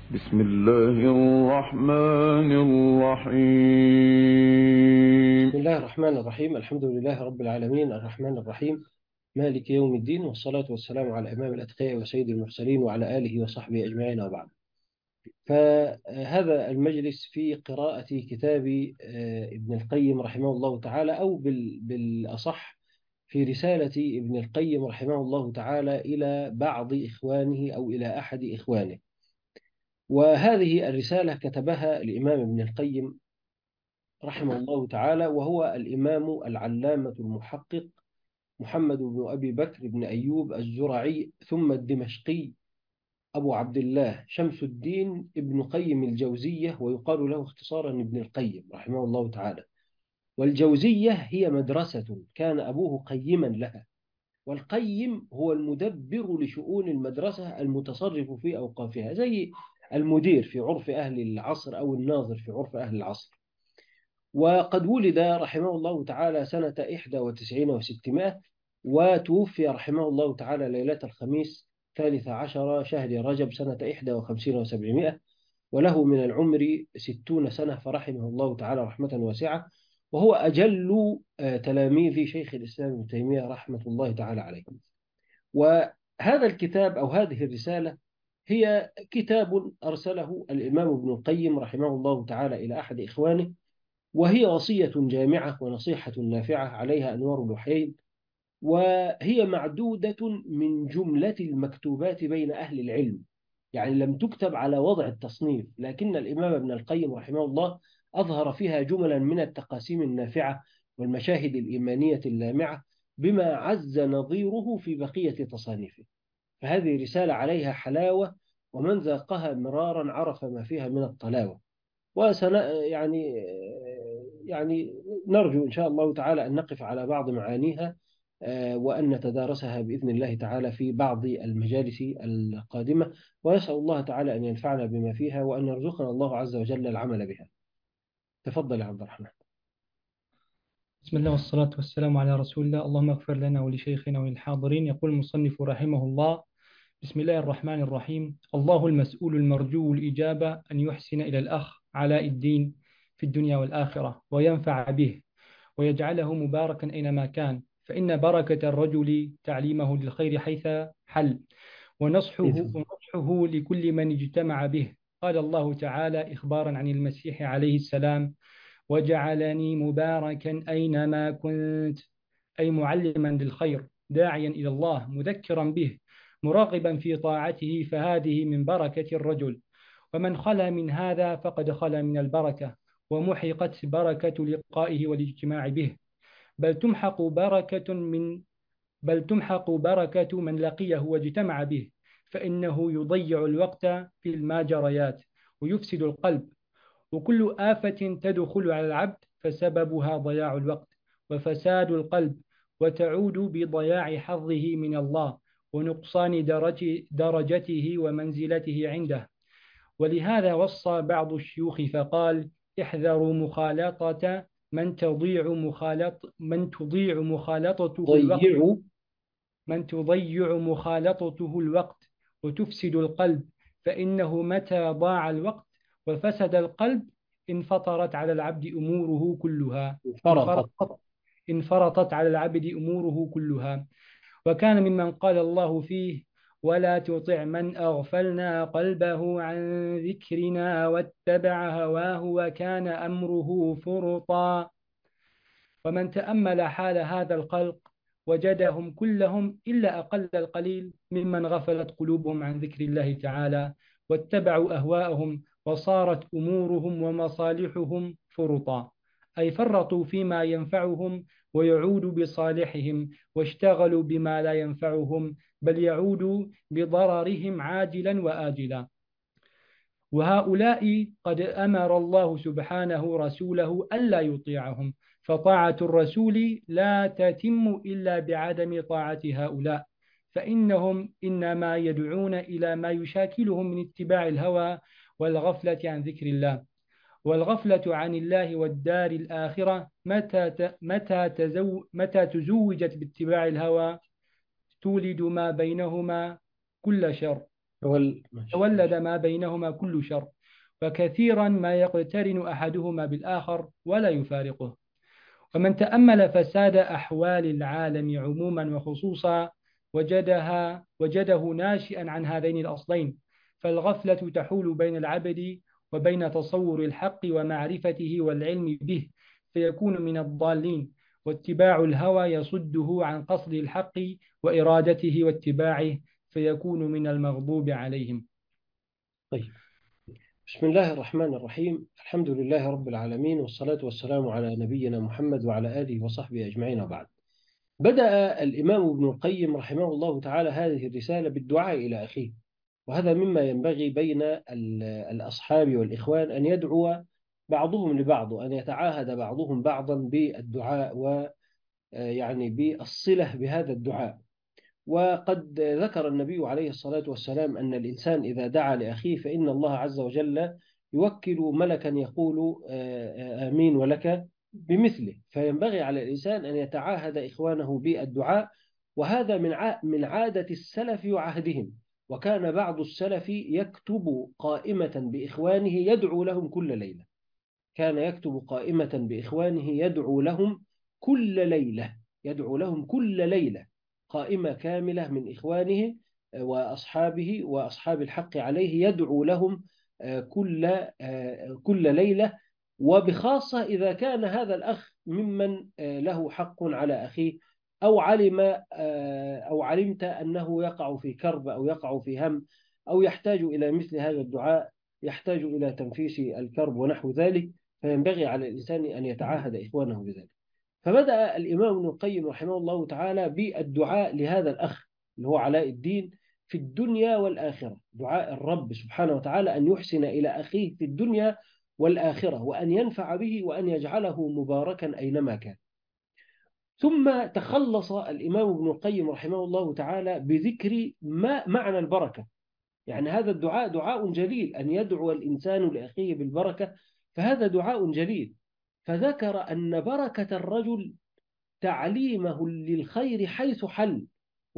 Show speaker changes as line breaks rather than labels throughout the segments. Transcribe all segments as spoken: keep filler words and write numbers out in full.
بسم الله الرحمن الرحيم.
بسم الله الرحمن الرحيم. الحمد لله رب العالمين الرحمن الرحيم مالك يوم الدين، والصلاة والسلام على إمام الأتقياء وسيد المرسلين وعلى آله وصحبه أجمعين وبعد. فهذا المجلس في قراءة كتاب آه، ابن القيم رحمه الله تعالى، أو بال- بالأصح في رسالة ابن القيم رحمه الله تعالى إلى بعض إخوانه أو إلى أحد إخوانه. وهذه الرسالة كتبها الإمام ابن القيم رحمه الله تعالى، وهو الإمام العلامة المحقق محمد بن أبي بكر بن أيوب الزرعي ثم الدمشقي أبو عبد الله شمس الدين ابن قيم الجوزية، ويقال له اختصارا ابن القيم رحمه الله تعالى. والجوزية هي مدرسة كان أبوه قيما لها، والقيم هو المدبر لشؤون المدرسة المتصرف في أوقافها، زي المدير في عرف أهل العصر أو الناظر في عرف أهل العصر. وقد ولد رحمه الله تعالى سنة إحدى وتسعين وستمائة، وتوفي رحمه الله تعالى ليلة الخميس ثالث عشر شهر رجب سنة إحدى وخمسين وسبعمائة، وله من العمر ستون سنة، فرحمه الله تعالى رحمة واسعة. وهو أجل آه، تلاميذ شيخ الإسلام ابن تيمية رحمة الله تعالى عليه. وهذا الكتاب أو هذه الرسالة هي كتاب أرسله الإمام ابن القيم رحمه الله تعالى إلى أحد إخوانه، وهي وصية جامعة ونصيحة نافعة عليها أنوار الوحيين، وهي معدودة من جملة المكتوبات بين أهل العلم، يعني لم تكتب على وضع التصنيف، لكن الإمام ابن القيم رحمه الله أظهر فيها جملا من التقاسيم النافعة والمشاهد الإيمانية اللامعة، بما عز نظيره في بقية تصانيفه. فهذه رسالة عليها حلاوة، ومن ذاقها مرارا عرف ما فيها من الطلاوة. وسن يعني يعني نرجو إن شاء الله تعالى أن نقف على بعض معانيها، آه، وأن نتدارسها بإذن الله تعالى في بعض المجالس القادمة. ونسأل الله تعالى أن ينفعنا بما فيها، وأن يرزقنا الله عز وجل العمل بها. تفضل يا عبد الرحمن.
بسم الله والصلاة والسلام على رسول الله. اللهم اغفر لنا ولشيخنا وللحاضرين. يقول المصنف رحمه الله: بسم الله الرحمن الرحيم. الله المسؤول المرجو الإجابة أن يحسن إلى الأخ علاء الدين في الدنيا والآخرة وينفع به ويجعله مباركا أينما كان، فإن بركة الرجل تعليمه للخير حيث حل، ونصحه
إذن.
ونصحه لكل من اجتمع به. قال الله تعالى إخبارا عن المسيح عليه السلام: وجعلني مباركا أينما كنت، أي معلما للخير داعيا إلى الله مذكرا به مراغبا في طاعته، فهذه من بركة الرجل. ومن خلا من هذا فقد خلا من البركة، ومحقت بركة لقائه والاجتماع به. بل تمحق بركة من بل تمحق بركة من لقيه واجتمع به، فإنه يضيع الوقت في الماجريات ويفسد القلب. وكل آفة تدخل على العبد فسببها ضياع الوقت وفساد القلب، وتعود بضياع حظه من الله ونقصان درجة درجته ومنزلته عنده. ولهذا وصى بعض الشيوخ فقال: احذروا مخالطة من تضيع مخالط من تضيع مخالطته الوقت
ضيعوا.
من تضيع مخالطته الوقت وتفسد القلب، فإنه متى ضاع الوقت وفسد القلب انفطرت على العبد أموره كلها
فرطت.
انفرطت انفرطت على العبد أموره كلها. وكان ممن قال الله فيه: ولا تطع من أغفلنا قلبه عن ذكرنا واتبع هواه وكان أمره فرطا. ومن تأمل حال هذا الخلق وجدهم كلهم إلا أقل القليل ممن غفلت قلوبهم عن ذكر الله تعالى واتبعوا أهواءهم، وصارت أمورهم ومصالحهم فرطا، أي فرطوا فيما ينفعهم ويعود بصالحهم، واشتغلوا بما لا ينفعهم بل يعود بضررهم عاجلا وآجلا. وهؤلاء قد أمر الله سبحانه رسوله ألا يطيعهم، فطاعة الرسول لا تتم إلا بعدم طاعة هؤلاء، فإنهم إنما يدعون إلى ما يشاكلهم من اتباع الهوى والغفلة عن ذكر الله. والغفلة عن الله والدار الآخرة متى متى تزو متى تزوجت باتباع الهوى تولد ما بينهما كل شر.
تول- ماشي.
تولد ما بينهما كل شر، وكثيرا ما يقترن أحدهما بالآخر ولا يفارقه. ومن تأمل فساد أحوال العالم عموما وخصوصا وجدها وجده ناشئا عن هذين الأصلين، فالغفلة تحول بين العبد وبين تصور الحق ومعرفته والعلم به، فيكون من الضالين، واتباع الهوى يصده عن قصد الحق وإرادته واتباعه، فيكون من المغضوب عليهم.
طيب، بسم الله الرحمن الرحيم. الحمد لله رب العالمين، والصلاة والسلام على نبينا محمد وعلى آله وصحبه أجمعين، وبعد. بدأ الإمام ابن القيم رحمه الله تعالى هذه الرسالة بالدعاء إلى أخيه، وهذا مما ينبغي بين ال- الأصحاب والإخوان أن يدعو بعضهم لبعض، وأن يتعاهد بعضهم بعضا بالدعاء، ويعني بالصلة بهذا الدعاء. وقد ذكر النبي عليه الصلاة والسلام أن الإنسان إذا دعا لأخيه فإن الله عز وجل يوكل ملكا يقول آمين ولك بمثله، فينبغي على الإنسان أن يتعاهد إخوانه بالدعاء، وهذا من من عادة السلف وعهدهم. وكان بعض السلف يكتب قائمة بإخوانه يدعو لهم كل ليلة، كان يكتب قائمة بإخوانه يدعو لهم كل ليلة، يدعو لهم كل ليلة، قائمة كاملة من إخوانه وأصحابه وأصحاب الحق عليه، يدعو لهم كل كل ليلة، وبخاصة إذا كان هذا الأخ ممن له حق على أخيه، أو علم أو علمت أنه يقع في كرب أو يقع في هم أو يحتاج إلى مثل هذا الدعاء، يحتاج إلى تنفيس الكرب ونحو ذلك، فينبغي على الإنسان أن يتعاهد إخوانه بذلك. فبدأ الإمام ابن القيم رحمه الله تعالى بالدعاء لهذا الأخ اللي هو علاء الدين في الدنيا والآخرة، دعاء الرب سبحانه وتعالى أن يحسن إلى أخيه في الدنيا والآخرة، وأن ينفع به، وأن يجعله مباركا أينما كان. ثم تخلص الإمام ابن القيم رحمه الله تعالى بذكر ما معنى البركة. يعني هذا الدعاء دعاء جليل، أن يدعو الإنسان لأخيه بالبركة، فهذا دعاء جليل. فذكر أن بركة الرجل تعليمه للخير حيث حل،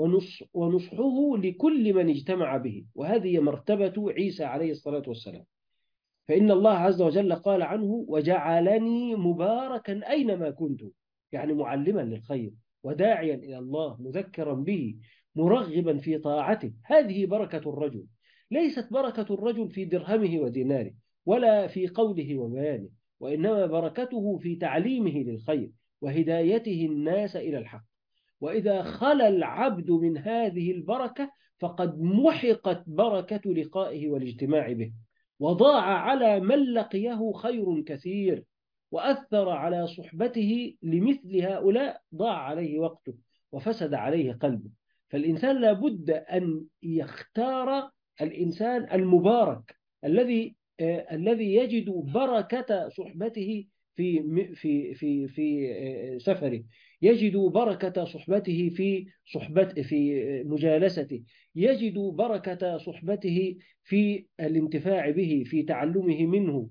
ونصحه لكل من اجتمع به، وهذه مرتبة عيسى عليه الصلاة والسلام. فإن الله عز وجل قال عنه: وجعلني مباركا أينما كنت، يعني معلما للخير وداعيا إلى الله مذكرا به مرغبا في طاعته. هذه بركة الرجل، ليست بركة الرجل في درهمه وديناره ولا في قوله وبيانه، وإنما بركته في تعليمه للخير وهدايته الناس إلى الحق. وإذا خلى العبد من هذه البركة فقد محقت بركة لقائه والاجتماع به، وضاع على من لقيه خير كثير، وأثر على صحبته لمثل هؤلاء ضاع عليه وقته وفسد عليه قلبه. فالإنسان لابد أن يختار الإنسان المبارك الذي آه الذي يجد بركة صحبته في في في في آه سفره، يجد بركة صحبته في صحبته في مجالسته، يجد بركة صحبته في الانتفاع به، في تعلمه منه.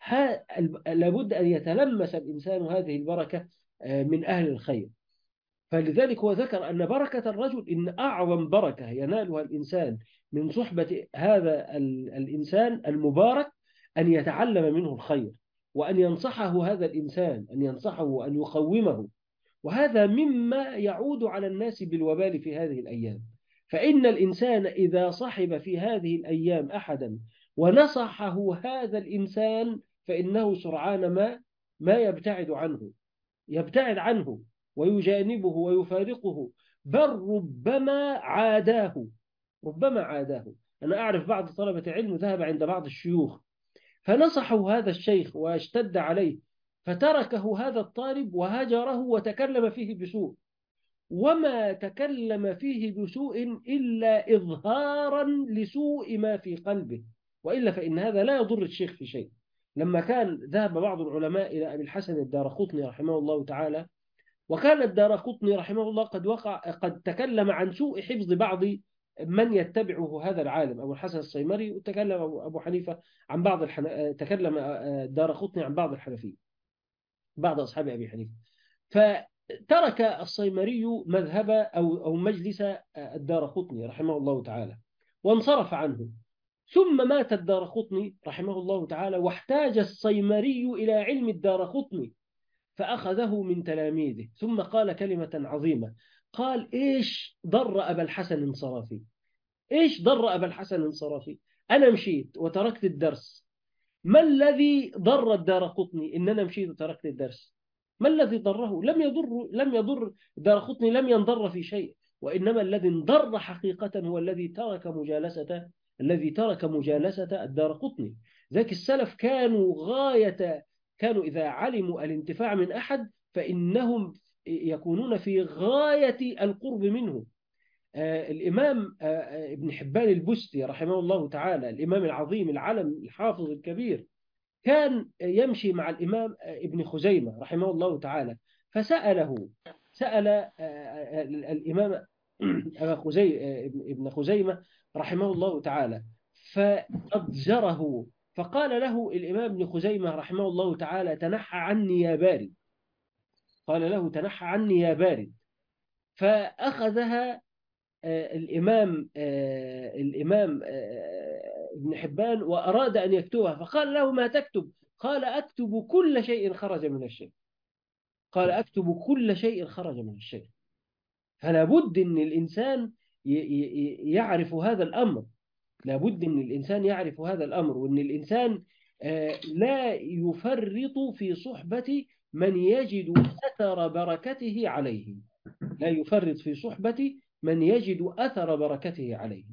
لابد أن يتلمس الإنسان هذه البركة من أهل الخير. فلذلك هو ذكر أن بركة الرجل إن أعظم بركة ينالها الإنسان من صحبة هذا الإنسان المبارك أن يتعلم منه الخير، وأن ينصحه هذا الإنسان، أن ينصحه وأن يقومه. وهذا مما يعود على الناس بالوبال في هذه الأيام. فإن الإنسان إذا صحب في هذه الأيام أحدا ونصحه هذا الإنسان فإنه سرعان ما ما يبتعد عنه، يبتعد عنه ويجانبه ويفارقه، بل ربما عاداه، ربما عاداه. أنا أعرف بعض طلبة علم ذهب عند بعض الشيوخ فنصحوا هذا الشيخ واشتد عليه، فتركه هذا الطالب وهجره وتكلم فيه بسوء، وما تكلم فيه بسوء إلا إظهارا لسوء ما في قلبه، وإلا فإن هذا لا يضر الشيخ في شيء. لما كان ذهب بعض العلماء إلى أبي الحسن الدارقطني رحمه الله تعالى، وكان الدارقطني رحمه الله قد وقع قد تكلم عن سوء حفظ بعض من يتبعه هذا العالم أبو الحسن السيمري، وتكلم أبو حنيفة عن بعض الحن... تكلم الدارقطني عن بعض الحنفية، بعض أصحاب أبي حنيفة. فترك السيمري مذهب أو أو مجلس الدارقطني رحمه الله تعالى، وانصرف عنه. ثم مات الدارقطني رحمه الله تعالى، واحتاج الصيمري إلى علم الدارقطني فأخذه من تلاميذه، ثم قال كلمة عظيمة، قال: إيش ضر أبا الحسن الصرافي؟ إيش ضر أبا الحسن الصرافي؟ أنا مشيت وتركت الدرس. ما الذي ضر الدارقطني إن أنا مشيت وتركت الدرس؟ ما الذي ضره؟ لم يضر لم يضر الدارقطني، لم ينضر في شيء، وإنما الذي انضر حقيقة هو الذي ترك مجالسة الذي ترك مجالسة الدارقطني. ذاك السلف كانوا غاية كانوا إذا علموا الانتفاع من أحد فإنهم يكونون في غاية القرب منه. آه الإمام آه ابن حبان البستي رحمه الله تعالى، الإمام العظيم العلم الحافظ الكبير، كان يمشي مع الإمام ابن خزيمة رحمه الله تعالى، فسأله سأل الإمام ابن خزيمة رحمه الله تعالى فأضجره، فقال له الإمام ابن خزيمة رحمه الله تعالى: تنحى عني يا بارد. قال له: تنحى عني يا بارد. فأخذها الإمام الإمام ابن حبان وأراد أن يكتبها، فقال له: ما تكتب؟ قال: أكتب كل شيء خرج من الشيء. قال: أكتب كل شيء خرج من الشيء. فلا بد أن الإنسان يعرف هذا الأمر، لا بد أن الإنسان يعرف هذا الأمر، وأن الإنسان لا يفرط في صحبة من يجد أثر بركته عليه، لا يفرط في صحبة من يجد أثر بركته عليه.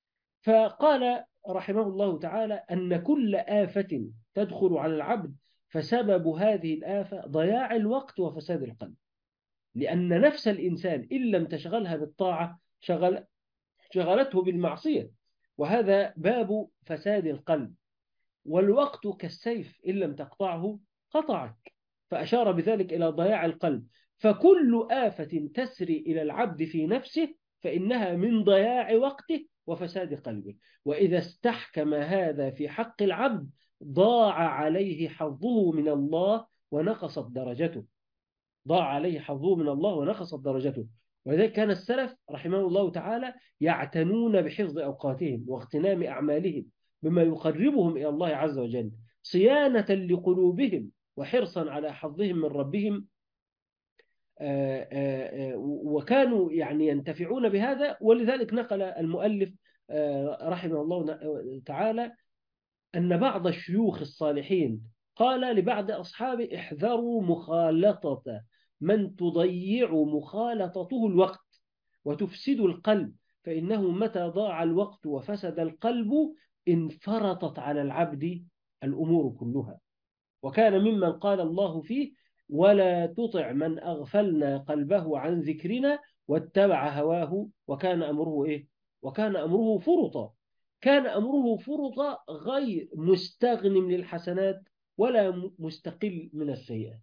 فقال رحمه الله تعالى أن كل آفة تدخل على العبد فسبب هذه الآفة ضياع الوقت وفساد القلب، لأن نفس الإنسان إن لم تشغلها بالطاعة شغل شغلته بالمعصية، وهذا باب فساد القلب. والوقت كالسيف إن لم تقطعه قطعك، فأشار بذلك إلى ضياع القلب. فكل آفة تسري إلى العبد في نفسه فإنها من ضياع وقته وفساد قلبه، وإذا استحكم هذا في حق العبد ضاع عليه حظه من الله ونقصت درجته ضاع عليه حظه من الله ونقصت درجته. ولذلك كان السلف رحمه الله تعالى يعتنون بحفظ أوقاتهم واغتنام أعمالهم بما يقربهم إلى الله عز وجل، صيانة لقلوبهم وحرصا على حظهم من ربهم، وكانوا يعني ينتفعون بهذا. ولذلك نقل المؤلف رحمه الله تعالى أن بعض الشيوخ الصالحين قال لبعض أصحابه: احذروا مخالطة من تضيع مخالطته الوقت وتفسد القلب، فإنه متى ضاع الوقت وفسد القلب انفرطت على العبد الأمور كلها. وكان ممن قال الله فيه: ولا تطع من أغفلنا قلبه عن ذكرنا واتبع هواه وكان أمره إيه؟ وكان أمره فرطا. كان أمره فرطا، غير مستغنم للحسنات ولا مستقل من السيئات،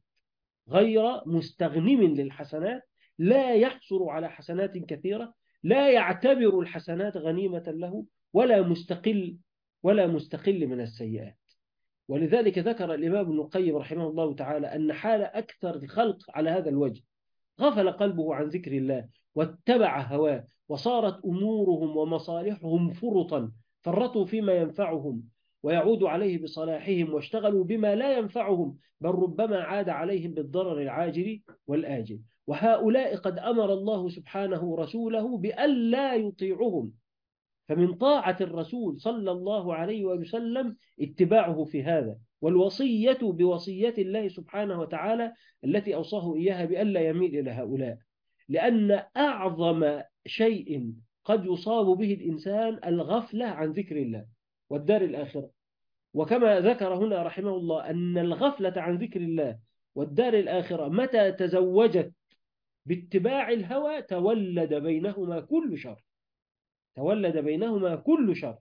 غير مستغنم للحسنات، لا يحصل على حسنات كثيرة، لا يعتبر الحسنات غنيمة له، ولا مستقل ولا مستقل من السيئات. ولذلك ذكر الإمام ابن القيم رحمه الله تعالى أن حال أكثر الخلق على هذا الوجه: غفل قلبه عن ذكر الله واتبع هواه، وصارت أمورهم ومصالحهم فرطا، فرطوا فيما ينفعهم ويعود عليه بصلاحهم، واشتغلوا بما لا ينفعهم، بل ربما عاد عليهم بالضرر العاجل والآجل. وهؤلاء قد أمر الله سبحانه رسوله بأن لا يطيعهم، فمن طاعة الرسول صلى الله عليه وسلم اتباعه في هذا، والوصية بوصية الله سبحانه وتعالى التي أوصاه إياها بألا يميل إلى هؤلاء، لأن أعظم شيء قد يصاب به الإنسان الغفلة عن ذكر الله والدار الآخرة. وكما ذكر هنا رحمه الله أن الغفلة عن ذكر الله والدار الآخرة متى تزوجت باتباع الهوى تولد بينهما كل شر تولد بينهما كل شر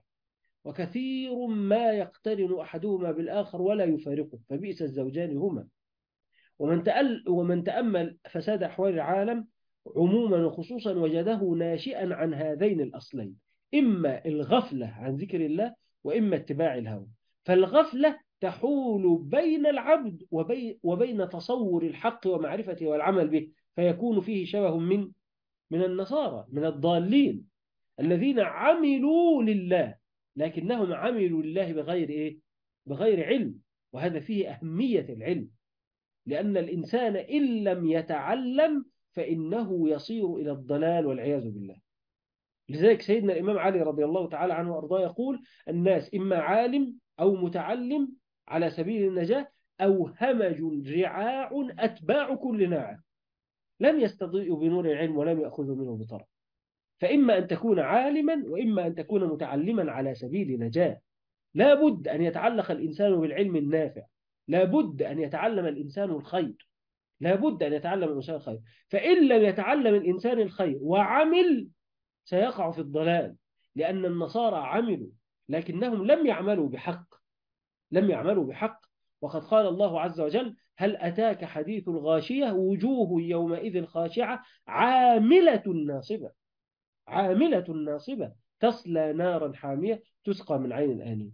وكثير ما يقترن أحدهما بالآخر ولا يفارقه، فبئس الزوجان هما. ومن تأل ومن تأمل فساد أحوال العالم عموما وخصوصا وجده ناشئا عن هذين الأصلين: إما الغفلة عن ذكر الله وإما اتباع الهوى. فالغفلة تحول بين العبد وبين, وبين تصور الحق ومعرفته والعمل به، فيكون فيه شبه من من النصارى، من الضالين الذين عملوا لله، لكنهم عملوا لله بغير إيه؟ بغير علم. وهذا فيه أهمية العلم، لأن الإنسان إن لم يتعلم فإنه يصير إلى الضلال والعياذ بالله. لذلك سيدنا الإمام علي رضي الله تعالى عنه وأرضاه يقول: الناس إما عالم أو متعلم على سبيل النجاة، أو همج رعاع أتباع كل ناعم لم يستضيئوا بنور العلم ولم يأخذوا منه بطرف. فإما أن تكون عالما وإما أن تكون متعلما على سبيل نجاة. لا بد أن يتعلق الإنسان بالعلم النافع، لا بد أن يتعلم الإنسان الخير، لا بد أن يتعلم الإنسان الخير. فإن لم يتعلم الإنسان الخير وعمل سيقع في الضلال، لأن النصارى عملوا لكنهم لم يعملوا بحق، لم يعملوا بحق. وقد قال الله عز وجل: هل أتاك حديث الغاشية وجوه يومئذ خاشعة عاملة ناصبة، عاملة ناصبة تصلى نارا حامية تسقى من عين آنية.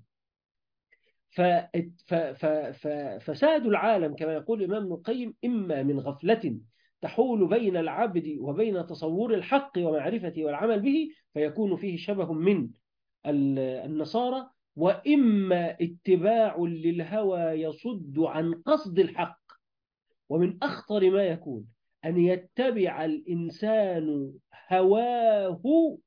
ففساد العالم كما يقول الإمام ابن القيم إما من غفلة تحول بين العبد وبين تصور الحق ومعرفته والعمل به فيكون فيه شبه من النصارى، وإما اتباع للهوى يصد عن قصد الحق. ومن أخطر ما يكون أن يتبع الإنسان هواه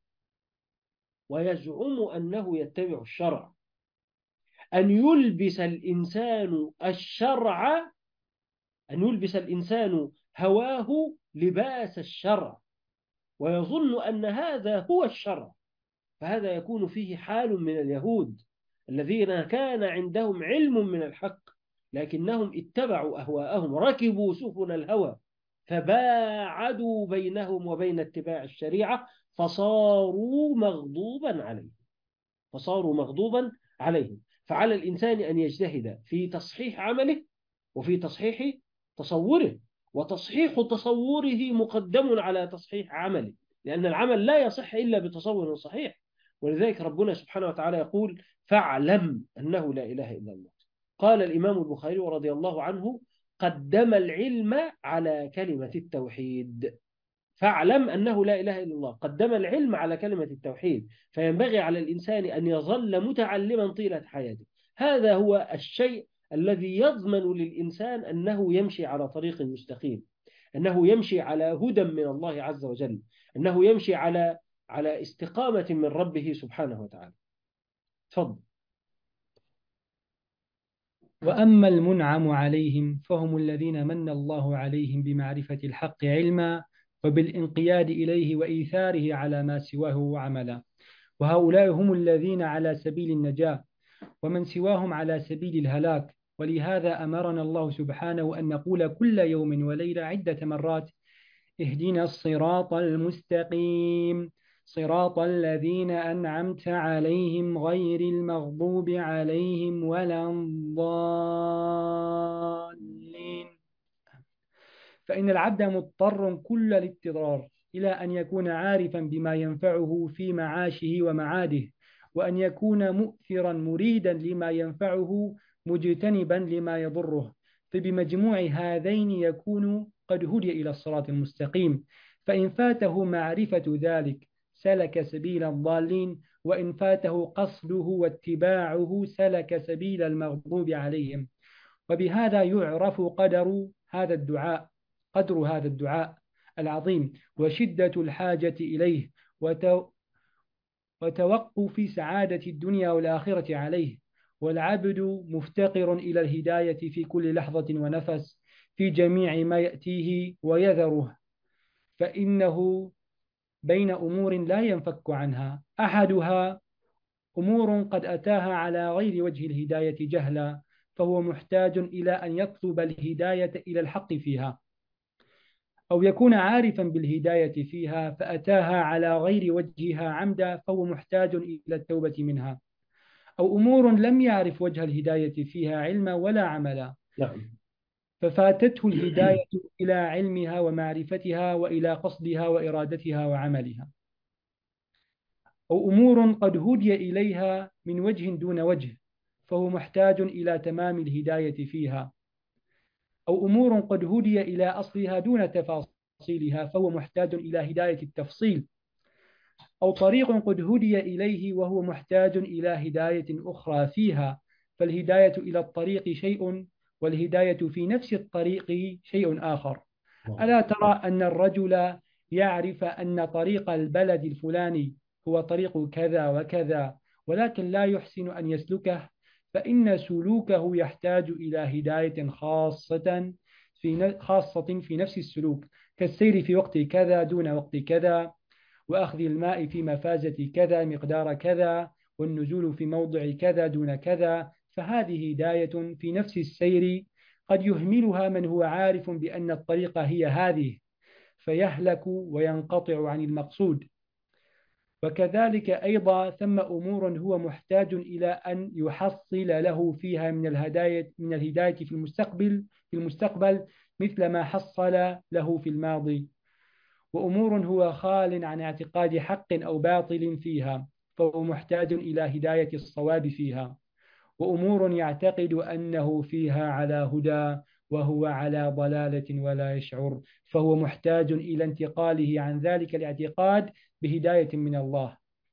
ويزعم أنه يتبع الشرع، أن يلبس الإنسان الشرع، أن يلبس الإنسان هواه لباس الشرع ويظن أن هذا هو الشرع. فهذا يكون فيه حال من اليهود الذين كان عندهم علم من الحق لكنهم اتبعوا أهواءهم، ركبوا سفن الهوى فباعدوا بينهم وبين اتباع الشريعة فصاروا مغضوبا عليهم، فصاروا مغضوبا عليهم. فعلى الإنسان أن يجتهد في تصحيح عمله وفي تصحيح تصوره، وتصحيح تصوره مقدم على تصحيح عمله، لأن العمل لا يصح إلا بتصور صحيح. ولذلك ربنا سبحانه وتعالى يقول: فاعلم أنه لا إله إلا الله. قال الإمام البخاري رضي الله عنه: قدم العلم على كلمة التوحيد. فاعلم أنه لا إله إلا الله، قدم العلم على كلمة التوحيد. فينبغي على الإنسان أن يظل متعلما طيلة حياته. هذا هو الشيء الذي يضمن للإنسان أنه يمشي على طريق مستقيم، أنه يمشي على هدى من الله عز وجل، أنه يمشي على على استقامة من ربه سبحانه وتعالى. تفضل.
وأما المنعم عليهم فهم الذين من الله عليهم بمعرفة الحق علما وبالانقياد إليه وإيثاره على ما سواه عملا، وهؤلاء هم الذين على سبيل النجاة، ومن سواهم على سبيل الهلاك. ولهذا أمرنا الله سبحانه أن نقول كل يوم وليلة عدة مرات: اهدنا الصراط المستقيم صراط الذين أنعمت عليهم غير المغضوب عليهم ولا الضالين. فإن العبد مضطر كل الاضطرار إلى أن يكون عارفا بما ينفعه في معاشه ومعاده، وأن يكون مؤثرا مريدا لما ينفعه مجتنبا لما يضره. فبمجموع هذين يكون قد هدي إلى الصراط المستقيم. فإن فاته معرفة ذلك سلك سبيل الضالين، وإن فاته قصده واتباعه سلك سبيل المغضوب عليهم. وبهذا يعرف قدر هذا الدعاء قدر هذا الدعاء العظيم وشدة الحاجة إليه وتوقف سعادة الدنيا والآخرة عليه. والعبد مفتقر إلى الهداية في كل لحظة ونفس في جميع ما يأتيه ويذره، فإنه بين أمور لا ينفك عنها. أحدها أمور قد أتاها على غير وجه الهداية جهلا، فهو محتاج إلى أن يطلب الهداية إلى الحق فيها، أو يكون عارفا بالهداية فيها فأتاها على غير وجهها عمدا، فهو محتاج إلى التوبة منها. أو أمور لم يعرف وجه الهداية فيها علما ولا عملا،
نعم.
ففاتته الهداية إلى علمها ومعرفتها وإلى قصدها وإرادتها وعملها. أو أمور قد هدي إليها من وجه دون وجه، فهو محتاج إلى تمام الهداية فيها. أو أمور قد هدي إلى أصلها دون تفاصيلها، فهو محتاج إلى هداية التفصيل. أو طريق قد هدي إليه وهو محتاج إلى هداية أخرى فيها، فالهداية إلى الطريق شيء، والهداية في نفس الطريق شيء آخر. ألا ترى أن الرجل يعرف أن طريق البلد الفلاني هو طريق كذا وكذا، ولكن لا يحسن أن يسلكه، فإن سلوكه يحتاج إلى هداية خاصة في خاصة في نفس السلوك، كالسير في وقت كذا دون وقت كذا، وأخذ الماء في مفازة كذا مقدار كذا، والنزول في موضع كذا دون كذا. فهذه هداية في نفس السير قد يهملها من هو عارف بأن الطريقة هي هذه، فيهلك وينقطع عن المقصود. وكذلك أيضا ثم أمور هو محتاج إلى أن يحصل له فيها من الهداية من الهداية في المستقبل في المستقبل مثل ما حصل له في الماضي، وأمور هو خال عن اعتقاد حق أو باطل فيها، فهو محتاج إلى هداية الصواب فيها، وأمور يعتقد أنه فيها على هدى وهو على ضلالة ولا يشعر، فهو محتاج إلى انتقاله عن ذلك الاعتقاد بهداية من الله.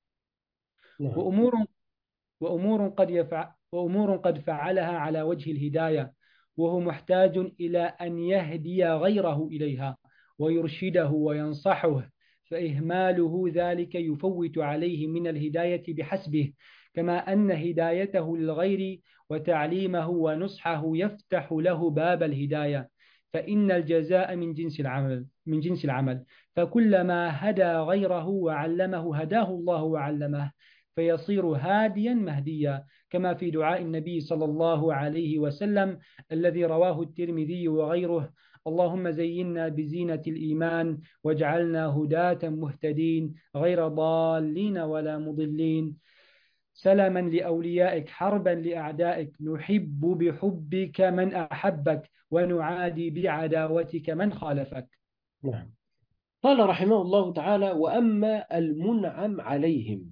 نعم.
وأمور وأمور قد يفعل وأمور قد فعلها على وجه الهداية، وهو محتاج إلى أن يهدي غيره إليها ويرشده وينصحه، فإهماله ذلك يفوت عليه من الهداية بحسبه، كما أن هدايته للغير وتعليمه ونصحه يفتح له باب الهداية، فإن الجزاء من جنس العمل من جنس العمل فكلما هدى غيره وعلمه هداه الله وعلمه، فيصير هاديا مهديا، كما في دعاء النبي صلى الله عليه وسلم الذي رواه الترمذي وغيره: اللهم زينا بزينة الإيمان واجعلنا هداة مهتدين غير ضالين ولا مضلين، سلما لأوليائك حربا لأعدائك، نحب بحبك من أحبك ونعادي بعداوتك من خالفك.
نعم. قال رحمه الله تعالى: وأما المنعم عليهم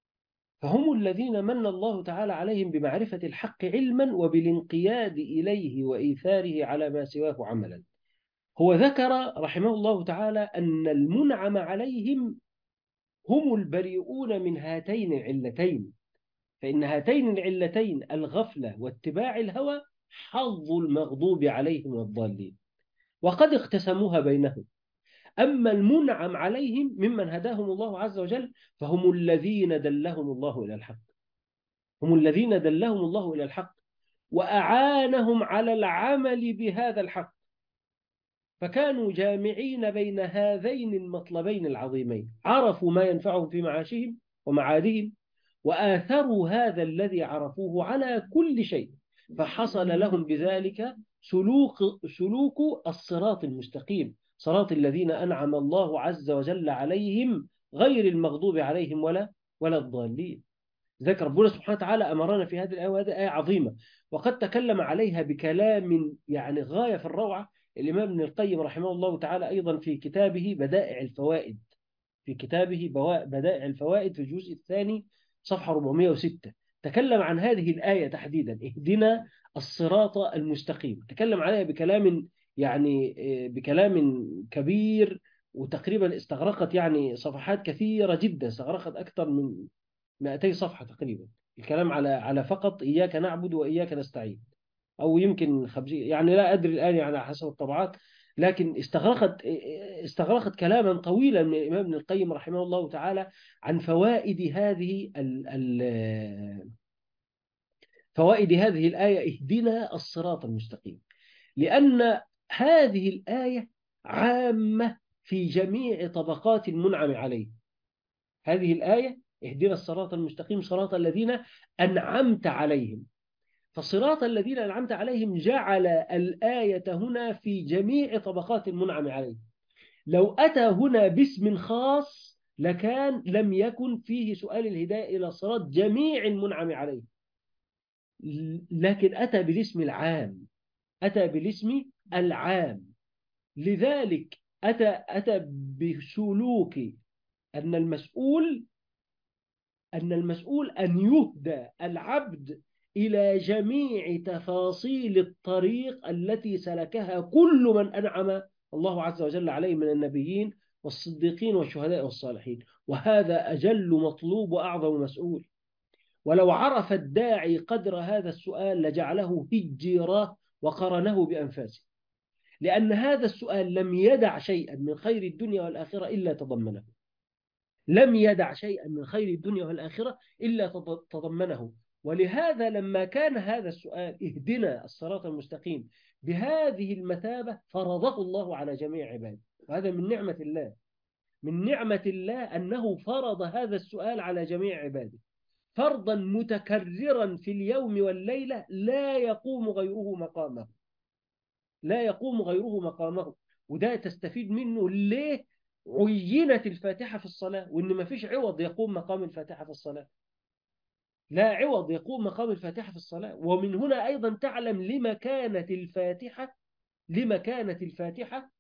فهم الذين من الله تعالى عليهم بمعرفة الحق علما وبالانقياد إليه وإيثاره على ما سواه عملا. هو ذكر رحمه الله تعالى أن المنعم عليهم هم البريئون من هاتين العلتين، فإن هاتين العلتين الغفلة واتباع الهوى حظ المغضوب عليهم والضالين، وقد اقتسموها بينهم. أما المنعم عليهم ممن هداهم الله عز وجل فهم الذين دلهم الله إلى الحق، هم الذين دلهم الله إلى الحق وأعانهم على العمل بهذا الحق، فكانوا جامعين بين هذين المطلبين العظيمين، عرفوا ما ينفعهم في معاشهم ومعادهم، وآثروا هذا الذي عرفوه على كل شيء، فحصل لهم بذلك سلوك سلوك الصراط المستقيم، صراط الذين أنعم الله عز وجل عليهم غير المغضوب عليهم ولا ولا الضالين. ذكر ربنا سبحانه وتعالى أمرنا في هذه الآية، وهذه آية عظيمة وقد تكلم عليها بكلام يعني غاية في الروعة الإمام ابن القيم رحمه الله تعالى أيضا في كتابه بدائع الفوائد، في كتابه بدائع الفوائد في الجزء الثاني صفحة أربعمائة وستة، تكلم عن هذه الآية تحديدا: اهدنا الصراط المستقيم. تكلم عليها بكلام يعني بكلام كبير، وتقريبا استغرقت يعني صفحات كثيرة جدا، استغرقت أكثر من مئتي صفحة تقريبا، الكلام على على فقط إياك نعبد وإياك نستعين، أو يمكن خمسين، يعني لا أدري الآن يعني على حسب الطبعات، لكن استغرقت استغرقت كلاما طويلا من الإمام ابن القيم رحمه الله تعالى عن فوائد هذه ال ال فوائد هذه الآية: اهدنا الصراط المستقيم، لأن هذه الآية عامة في جميع طبقات المنعم عليه. هذه الآية اهدنا الصراط المستقيم صراط الذين أنعمت عليهم، فصراط الذين أنعمت عليهم جعل الآية هنا في جميع طبقات المنعم عليه. لو أتى هنا باسم خاص لكان لم يكن فيه سؤال الهداية إلى صراط جميع المنعم عليه، لكن أتى بالاسم العام، أتى بالاسم العام، لذلك أتى أتى بسلوك أن المسؤول أن المسؤول أن يهدى العبد إلى جميع تفاصيل الطريق التي سلكها كل من أنعم الله عز وجل عليه من النبيين والصديقين والشهداء والصالحين، وهذا أجل مطلوب وأعظم مسؤول. ولو عرف الداعي قدر هذا السؤال لجعله هجيرا وقرنه بأنفاسه، لأن هذا السؤال لم يدع شيئا من خير الدنيا والآخرة إلا تضمنه، لم يدع شيئا من خير الدنيا والآخرة إلا تضمنه. ولهذا لما كان هذا السؤال اهدنا الصراط المستقيم بهذه المثابة فرضه الله على جميع عباده، وهذا من نعمة الله، من نعمة الله أنه فرض هذا السؤال على جميع عباده فرضا متكررا في اليوم والليلة لا يقوم غيره مقامه، لا يقوم غيره مقامه. وده تستفيد منه ليه عينت الفاتحة في الصلاة، وإن ما فيش عوض يقوم مقام الفاتحة في الصلاة، لا عوض يقوم مقام الفاتحة في الصلاة. ومن هنا أيضا تعلم لما كانت الفاتحة لما كانت الفاتحة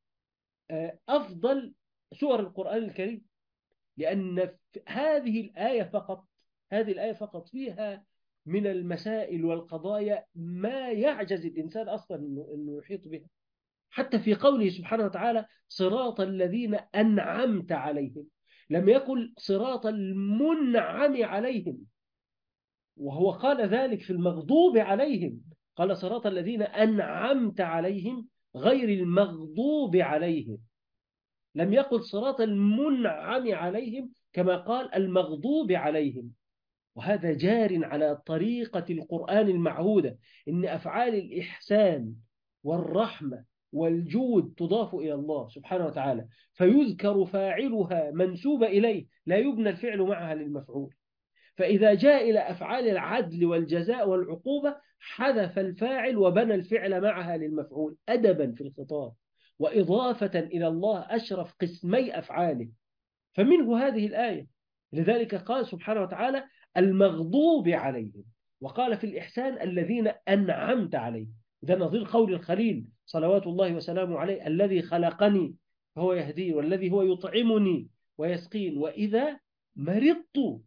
أفضل سور القرآن الكريم، لأن هذه الآية فقط هذه الآية فقط فيها من المسائل والقضايا ما يعجز الإنسان أصلا أنه يحيط بها. حتى في قوله سبحانه وتعالى صراط الذين أنعمت عليهم، لم يقل صراط المنعم عليهم، وهو قال ذلك في المغضوب عليهم، قال صراط الذين أنعمت عليهم غير المغضوب عليهم، لم يقل صراط المنعم عليهم كما قال المغضوب عليهم. وهذا جار على طريقة القرآن المعهودة، إن أفعال الإحسان والرحمة والجود تضاف إلى الله سبحانه وتعالى، فيذكر فاعلها منسوب إليه، لا يبنى الفعل معها للمفعول. فإذا جاء إلى أفعال العدل والجزاء والعقوبة حذف الفاعل وبنى الفعل معها للمفعول أدبا في الخطاب، وإضافة إلى الله أشرف قسمي أفعاله. فمنه هذه الآية، لذلك قال سبحانه وتعالى المغضوب عليهم، وقال في الإحسان الذين أنعمت عليهم. ده نظير قول الخليل صلوات الله وسلامه عليه الذي خلقني فهو يهدين، والذي هو يطعمني ويسقين، وإذا مرضت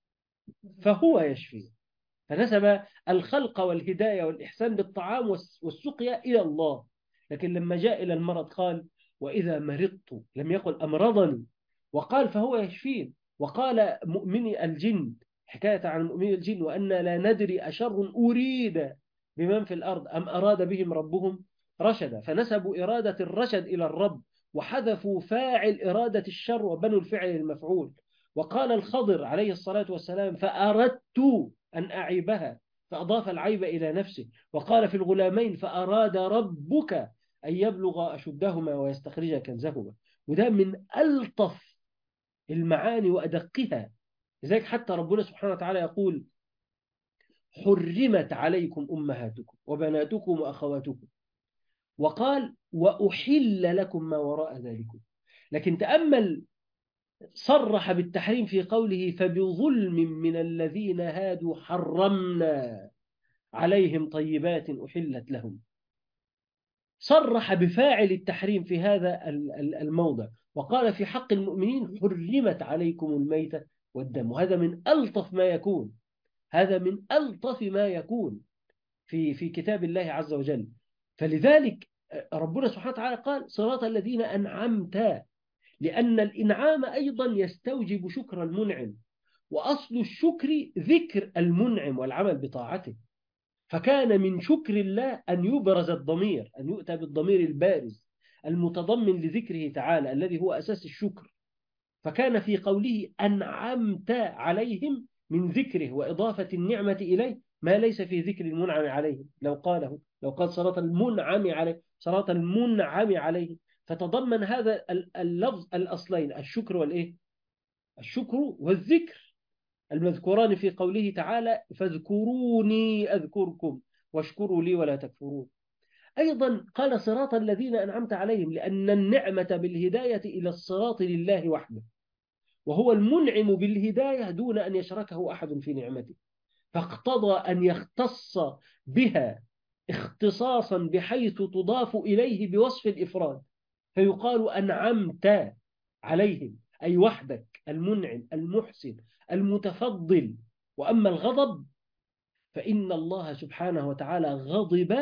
فهو يشفين. فنسب الخلق والهداية والإحسان بالطعام والسقيا إلى الله، لكن لما جاء إلى المرض قال وإذا مرضت، لم يقل أمرضني، وقال فهو يشفين. وقال مؤمني الجن حكاية عن مؤمني الجن وأن لا ندري أشر أريد بمن في الأرض أم أراد بهم ربهم رشدا، فنسبوا إرادة الرشد إلى الرب وحذفوا فاعل إرادة الشر وبنوا الفعل المفعول. وقال الخضر عليه الصلاة والسلام فأردت أن أعيبها، فأضاف العيب إلى نفسه. وقال في الغلامين فأراد ربك أن يبلغ أشدهما ويستخرج كنزهما. وده من ألطف المعاني وأدقها. لذلك حتى ربنا سبحانه وتعالى يقول حرمت عليكم أمهاتكم وبناتكم وأخواتكم، وقال وأحل لكم ما وراء ذلكم. لكن تأمل صرح بالتحريم في قوله فبظلم من الذين هادوا حرمنا عليهم طيبات أحلت لهم، صرح بفاعل التحريم في هذا الموضع، وقال في حق المؤمنين حرمت عليكم الميتة والدم. وهذا من ألطف ما يكون، هذا من ألطف ما يكون في في كتاب الله عز وجل. فلذلك ربنا سبحانه وتعالى قال صراط الذين أنعمت، لأن الإنعام أيضا يستوجب شكر المنعم، وأصل الشكر ذكر المنعم والعمل بطاعته. فكان من شكر الله أن يبرز الضمير، أن يؤتى بالضمير البارز المتضمن لذكره تعالى الذي هو أساس الشكر. فكان في قوله أنعمت عليهم من ذكره وإضافة النعمة إليه ما ليس في ذكر المنعم عليهم. لو قاله لو قال صراط المنعم عليه صراط المنعم عليه، فتضمن هذا اللفظ الأصلين الشكر والإيه؟ الشكر والذكر المذكوران في قوله تعالى فاذكروني أذكركم واشكروا لي ولا تكفرون. أيضا قال صراط الذين أنعمت عليهم، لأن النعمة بالهداية إلى الصراط لله وحده، وهو المنعم بالهداية دون أن يشركه أحد في نعمته، فاقتضى أن يختص بها اختصاصا بحيث تضاف إليه بوصف الإفراد، فيقال أنعمت عليهم أي وحدك المنعم المحسن المتفضل. وأما الغضب فإن الله سبحانه وتعالى غضب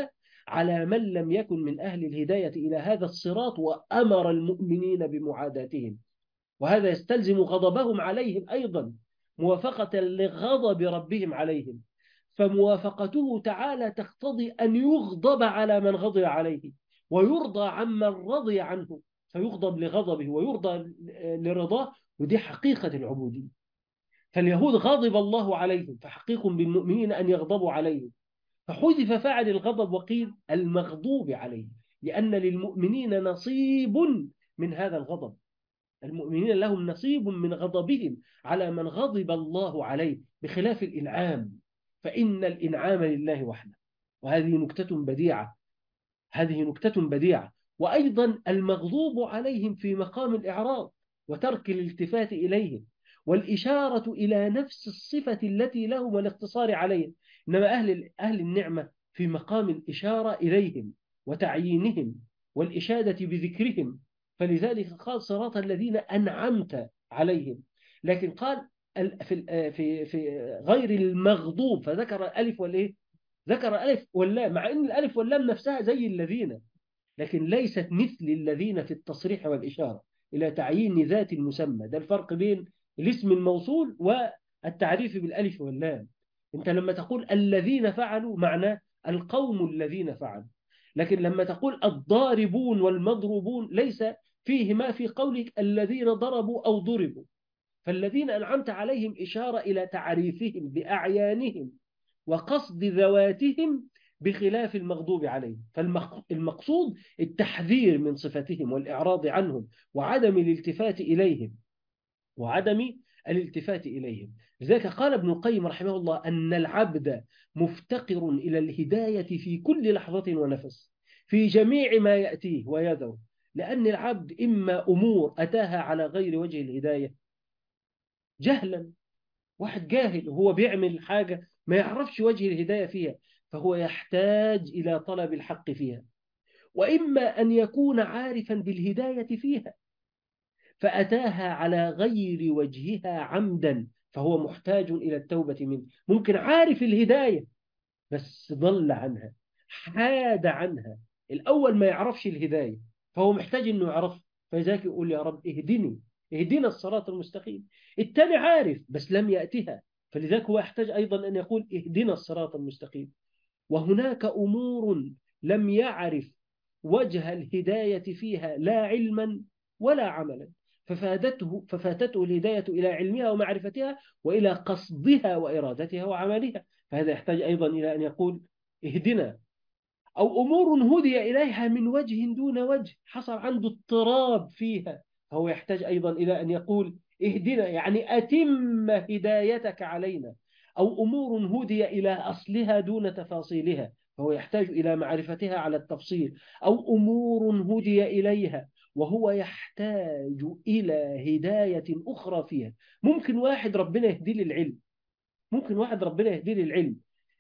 على من لم يكن من أهل الهداية إلى هذا الصراط، وأمر المؤمنين بمعاداتهم، وهذا يستلزم غضبهم عليهم أيضا، موافقة لغضب ربهم عليهم. فموافقته تعالى تقتضي أن يغضب على من غضب عليه، ويرضى عمن رضي عنه، فيغضب لغضبه ويرضى لرضاه، ودي حقيقة العبودية. فاليهود غضب الله عليهم، فحقيق بالمؤمنين أن يغضبوا عليهم، فحذف فاعل الغضب وقيل المغضوب عليه، لأن للمؤمنين نصيب من هذا الغضب. المؤمنين لهم نصيب من غضبهم على من غضب الله عليه، بخلاف الإنعام، فإن الإنعام لله وحده. وهذه نكتة بديعة، هذه نكتة بديعة. وأيضا المغضوب عليهم في مقام الإعراض وترك الالتفات إليهم، والإشارة إلى نفس الصفة التي لهم والاقتصار عليهم. إنما أهل أهل النعمة في مقام الإشارة إليهم وتعيينهم والإشادة بذكرهم، فلذلك قال صراط الذين أنعمت عليهم. لكن قال في في في غير المغضوب، فذكر الألف والإيه؟ ذكر الألف واللام، مع أن الألف واللام نفسها زي الذين، لكن ليست مثل الذين في التصريح والإشارة إلى تعيين ذات المسمى. ده الفرق بين الاسم الموصول والتعريف بالألف واللام. أنت لما تقول الذين فعلوا معناه القوم الذين فعلوا، لكن لما تقول الضاربون والمضروبون ليس فيه ما في قولك الذين ضربوا أو ضربوا. فالذين أنعمت عليهم إشارة إلى تعريفهم بأعيانهم وقصد ذواتهم، بخلاف المغضوب عليهم. فالمقصود التحذير من صفتهم والإعراض عنهم وعدم الالتفات إليهم وعدم الالتفات إليهم. لذلك قال ابن القيم رحمه الله أن العبد مفتقر إلى الهداية في كل لحظة ونفس، في جميع ما يأتيه ويذر، لأن العبد إما أمور أتاها على غير وجه الهداية جهلا، واحد جاهل وهو بيعمل حاجة ما يعرفش وجه الهداية فيها، فهو يحتاج إلى طلب الحق فيها. وإما أن يكون عارفا بالهداية فيها فأتاها على غير وجهها عمدا، فهو محتاج إلى التوبة منه. ممكن عارف الهداية بس ضل عنها، حاد عنها. الأول ما يعرفش الهداية فهو محتاج أنه يعرف، فذاك يقول يا رب اهدني اهدنا الصراط المستقيم. التاني عارف بس لم يأتها، فلذلك هو يحتاج أيضا أن يقول اهدنا الصراط المستقيم. وهناك أمور لم يعرف وجه الهداية فيها لا علما ولا عملا، ففادته, ففاتته الهداية إلى علمها ومعرفتها وإلى قصدها وإرادتها وعملها، فهذا يحتاج أيضا إلى أن يقول اهدنا. أو أمور هدي إليها من وجه دون وجه، حصل عنده اضطراب فيها، فهو يحتاج أيضا إلى أن يقول اهدنا، يعني أتم هدايتك علينا. أو أمور هدي إلى أصلها دون تفاصيلها، فهو يحتاج إلى معرفتها على التفصيل. أو أمور هدي إليها وهو يحتاج إلى هداية أخرى فيها. ممكن واحد ربنا يهدي للعلم، ممكن واحد ربنا يهدي للعلم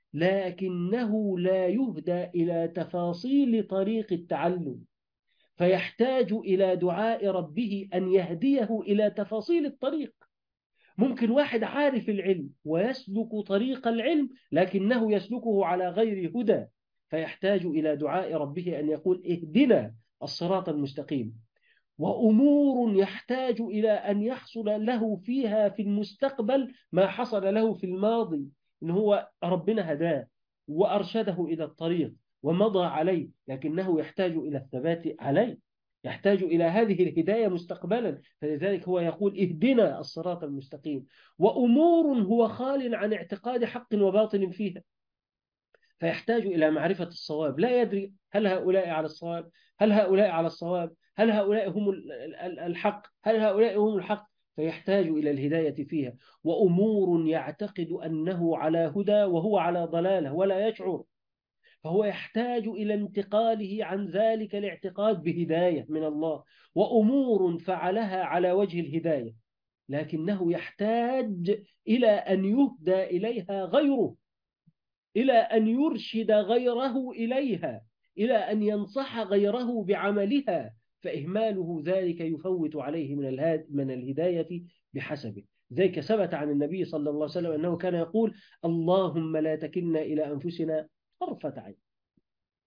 لكنه لا يهدى إلى تفاصيل طريق التعلم، فيحتاج إلى دعاء ربه أن يهديه إلى تفاصيل الطريق. ممكن واحد عارف العلم ويسلك طريق العلم لكنه يسلكه على غير هدى، فيحتاج إلى دعاء ربه أن يقول اهدنا الصراط المستقيم. وأمور يحتاج إلى أن يحصل له فيها في المستقبل ما حصل له في الماضي، إن هو ربنا هداه وأرشده إلى الطريق ومضى عليه، لكنه يحتاج إلى الثبات عليه، يحتاج إلى هذه الهداية مستقبلا، فلذلك هو يقول اهدنا الصراط المستقيم. وأمور هو خال عن اعتقاد حق وباطل فيها، فيحتاج إلى معرفة الصواب، لا يدري هل هؤلاء على الصواب، هل هؤلاء على الصواب، هل هؤلاء هم الحق، هل هؤلاء هم الحق، فيحتاج إلى الهداية فيها. وأمور يعتقد أنه على هدى وهو على ضلالة ولا يشعر، فهو يحتاج إلى انتقاله عن ذلك الاعتقاد بهداية من الله. وأمور فعلها على وجه الهداية لكنه يحتاج إلى أن يهدى إليها غيره، إلى أن يرشد غيره إليها، إلى أن ينصح غيره بعملها، فإهماله ذلك يفوت عليه من من الهداية بحسبه. ذلك ثبت عن النبي صلى الله عليه وسلم أنه كان يقول اللهم لا تكلنا إلى أنفسنا طرفة عين.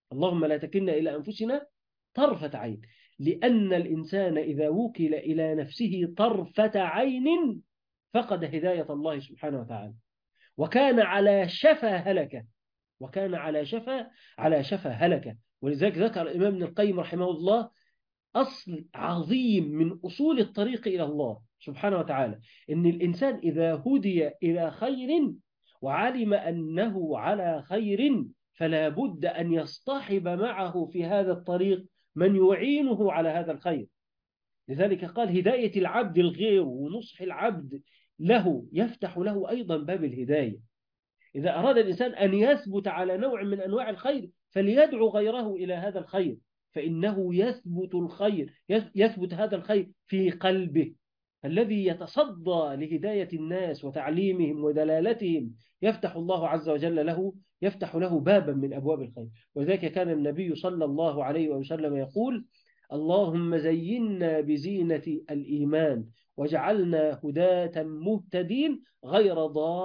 اللهم لا تكلنا إلى أنفسنا طرفة عين، لأن الإنسان إذا وكل إلى نفسه طرفة عين فقد هداية الله سبحانه وتعالى، وكان على شفا هلكة، وكان على شفا على شفا هلكة. ولذلك ذكر الإمام ابن القيم رحمه الله أصل عظيم من أصول الطريق إلى الله سبحانه وتعالى، إن الإنسان إذا هدي إلى خير وعلم أنه على خير فلا بد أن يصطحب معه في هذا الطريق من يعينه على هذا الخير. لذلك قال هداية العبد الغير ونصح العبد له يفتح له أيضا باب الهداية. إذا أراد الإنسان أن يثبت على نوع من أنواع الخير فليدعو غيره إلى هذا الخير، فإنه يثبت الخير يثبت هذا الخير في قلبه. الذي يتصدى لهداية الناس وتعليمهم ودلالتهم يفتح الله عز وجل له يفتح له بابا من أبواب الخير. وذلك كان النبي صلى الله عليه وسلم يقول: اللهم زينا بزينة الإيمان وجعلنا هداة مهتدين غير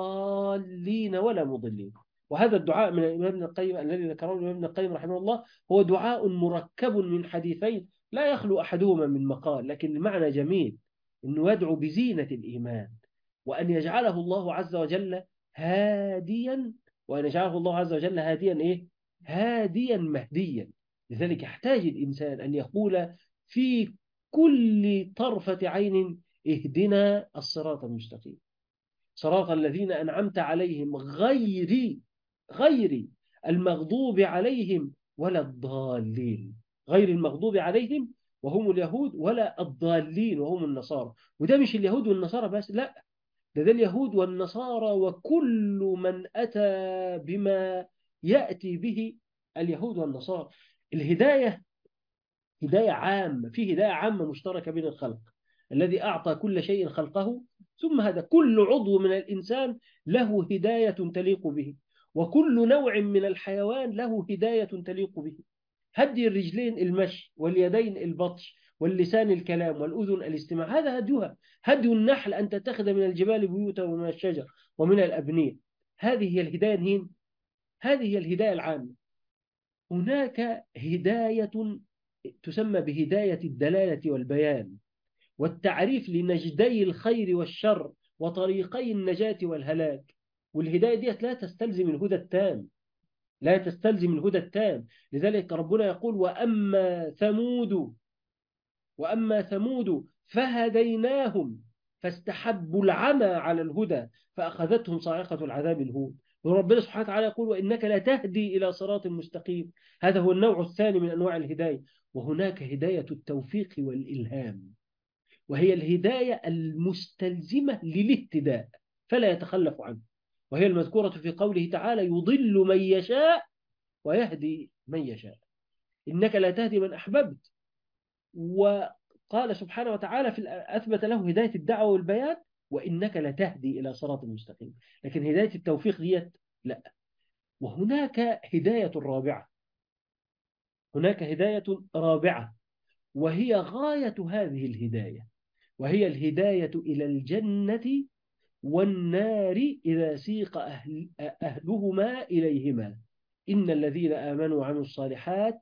ضالين ولا مضلين. وهذا الدعاء من الإمام ابن القيم الذي ذكره الإمام ابن القيم رحمه الله هو دعاء مركب من حديثين لا يخلو أحدهما من مقال، لكن المعنى جميل، أنه يدعو بزينة الإيمان، وأن يجعله الله عز وجل هاديا، وأن يجعله الله عز وجل هاديا إيه؟ هاديا مهديا. لذلك يحتاج الإنسان أن يقول في كل طرفة عين: اهدنا الصراط المستقيم صراط الذين أنعمت عليهم غير غير المغضوب عليهم ولا الضالين. غير المغضوب عليهم وهم اليهود، ولا الضالين وهم النصارى. وده مش اليهود والنصارى بس، لا، ده, ده اليهود والنصارى وكل من أتى بما يأتي به اليهود والنصارى. الهداية هداية عامة، في هداية عامة مشتركة بين الخلق، الذي أعطى كل شيء خلقه ثم هذا. كل عضو من الإنسان له هداية تليق به، وكل نوع من الحيوان له هداية تليق به. هدي الرجلين المشي، واليدين البطش، واللسان الكلام، والأذن الاستماع، هذا هديها. هدي النحل أن تتخذ من الجبال بيوتا ومن الشجر ومن الأبنية. هذه هي الهداية الهين هذه هي الهداية العامة. هناك هداية تسمى بهداية الدلالة والبيان والتعريف لنجدي الخير والشر وطريقي النجاة والهلاك. والهداية دي لا تستلزم الهدى التام، لا تستلزم الهدى التام. لذلك ربنا يقول: وأما ثمود وأما ثمود فهديناهم فاستحبوا العمى على الهدى فأخذتهم صاعقة العذاب الهون. وربنا سبحانه وتعالى يقول: وإنك لا تهدي إلى صراط مستقيم. هذا هو النوع الثاني من أنواع الهداية. وهناك هداية التوفيق والإلهام، وهي الهداية المستلزمة للاهتداء فلا يتخلف عنه، وهي المذكورة في قوله تعالى: يضل من يشاء ويهدي من يشاء. إنك لا تهدي من أحببت. وقال سبحانه وتعالى في أثبت له هداية الدعوة والبيان: وإنك لا تهدي إلى صراط مستقيم. لكن هداية التوفيق ديت لا. وهناك هداية رابعة هناك هداية رابعة وهي غاية هذه الهداية، وهي الهداية إلى الجنة والنار إذا سيق أهل أهلهما إليهما. إن الذين آمنوا وعملوا الصالحات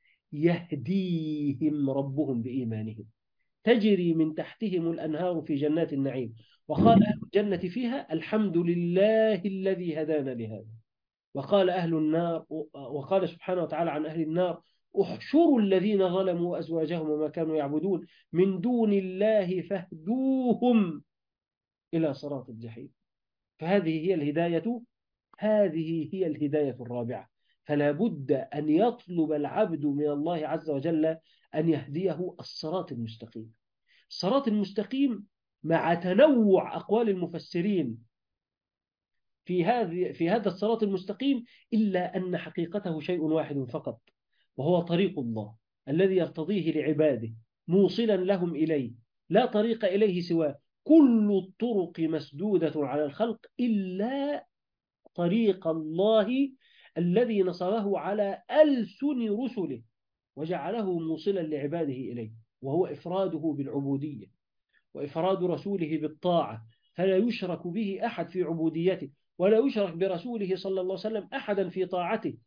يهديهم ربهم بإيمانهم تجري من تحتهم الأنهار في جنات النعيم. وقال أهل الجنة فيها: الحمد لله الذي هدانا لهذا. وقال أهل النار وقال سبحانه وتعالى عن أهل النار: احشروا الذين ظلموا وأزواجهم وما كانوا يعبدون من دون الله فاهدوهم إلى صراط الجحيم. فهذه هي الهداية هذه هي الهداية الرابعة. فلا بد أن يطلب العبد من الله عز وجل أن يهديه الصراط المستقيم. الصراط المستقيم مع تنوع أقوال المفسرين في هذه في هذا الصراط المستقيم، إلا أن حقيقته شيء واحد فقط، وهو طريق الله الذي يرتضيه لعباده موصلا لهم إليه، لا طريق إليه سواه. كل الطرق مسدودة على الخلق إلا طريق الله الذي نصره على ألسن رسله وجعله موصلا لعباده إليه، وهو إفراده بالعبودية وإفراد رسوله بالطاعة، فلا يشرك به أحد في عبوديته، ولا يشرك برسوله صلى الله عليه وسلم أحدا في طاعته.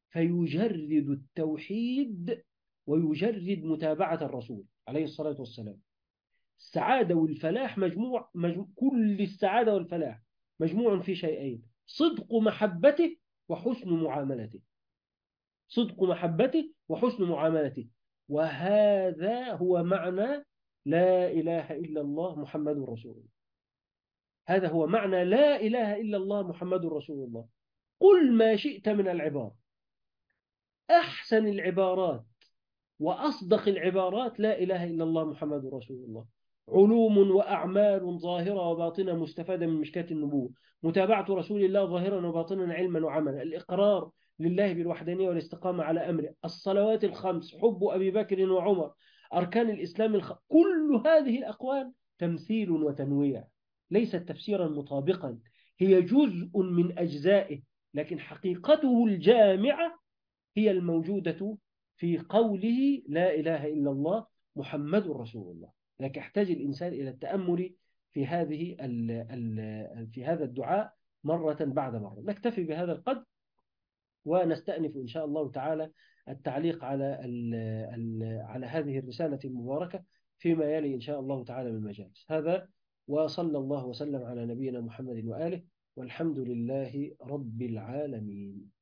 فيجرد التوحيد ويجرد متابعة الرسول عليه الصلاة والسلام. السعادة والفلاح مجموع, مجموع كل السعادة والفلاح مجموع في شيئين: صدق محبته وحسن معاملته. صدق محبته وحسن معاملته، وهذا هو معنى لا إله إلا الله محمد رسول الله. هذا هو معنى لا إله إلا الله محمد رسول الله. قل ما شئت من العبارة، أحسن العبارات وأصدق العبارات لا إله إلا الله محمد رسول الله. علوم وأعمال ظاهرة وباطنة مستفادة من مشكاة النبوة. متابعة رسول الله ظاهرا وباطنا علما وعملا. الإقرار لله بالوحدانية والاستقامة على أمره. الصلوات الخمس. حب أبي بكر وعمر. أركان الإسلام الخ... كل هذه الأقوال تمثيل وتنويع، ليست تفسيرا مطابقا، هي جزء من أجزائه، لكن حقيقته الجامعة هي الموجودة في قوله لا إله إلا الله محمد رسول الله. لكن يحتاج الإنسان إلى التأمل في هذه ال ال في هذا الدعاء مرة بعد مرة. نكتفي بهذا القدر، ونستأنف إن شاء الله تعالى التعليق على ال ال على هذه الرسالة المباركة فيما يلي إن شاء الله تعالى من المجالس. هذا وصلى الله وسلم على نبينا محمد وآله، والحمد لله رب العالمين.